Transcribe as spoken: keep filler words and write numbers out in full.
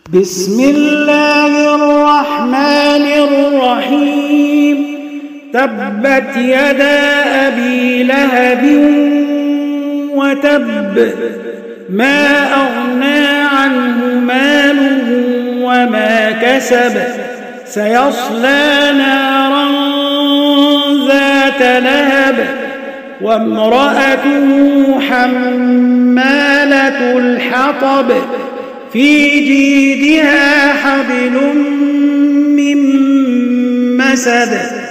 بسم الله الرحمن الرحيم. تبت يدا أبي لهب وتب، ما أغنى عنه ماله وما كسب، سيصلى نارا ذات لهب وامرأته حمالة الحطب، في جيدها حبل من مسد.